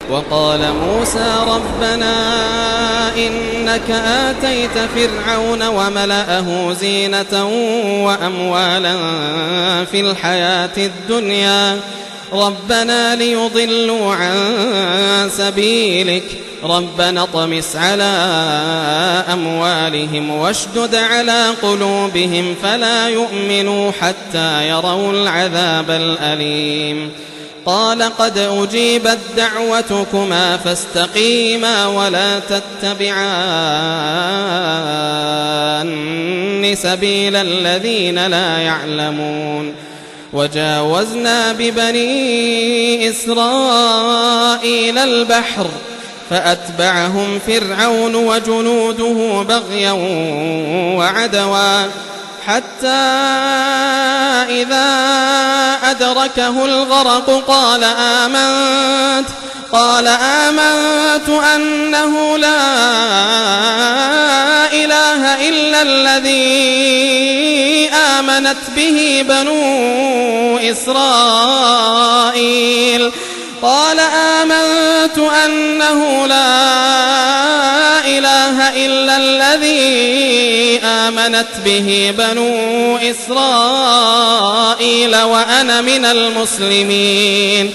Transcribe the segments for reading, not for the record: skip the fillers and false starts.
وقال موسى ربنا إنك آتيت فرعون وملأه زينة وأموالا في الحياة الدنيا ربنا ليضلوا عن سبيلك ربنا اطمس على أموالهم واشدد على قلوبهم فلا يؤمنوا حتى يروا العذاب الأليم قال قد أجيبت دعوتكما فاستقيما ولا تتبعان سبيل الذين لا يعلمون وجاوزنا ببني إسرائيل البحر فأتبعهم فرعون وجنوده بغيا وعدوا حتى إذا أدركه الغرق قال آمنت أنه لا إله إلا الذي آمنت به بنو إسرائيل قال آمنت أنه لا إله إلا الذي آمنت به بنو إسرائيل وأنا من المسلمين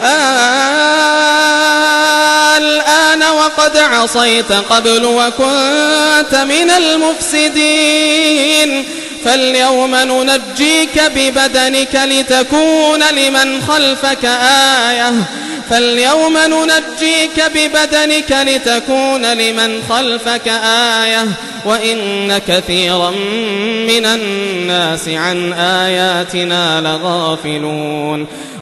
الآن وقد عصيت قبل وكنت من المفسدين فاليوم ننجيك ببدنك لتكون لمن خلفك آية وإن كثيرا من الناس عن آياتنا لغافلون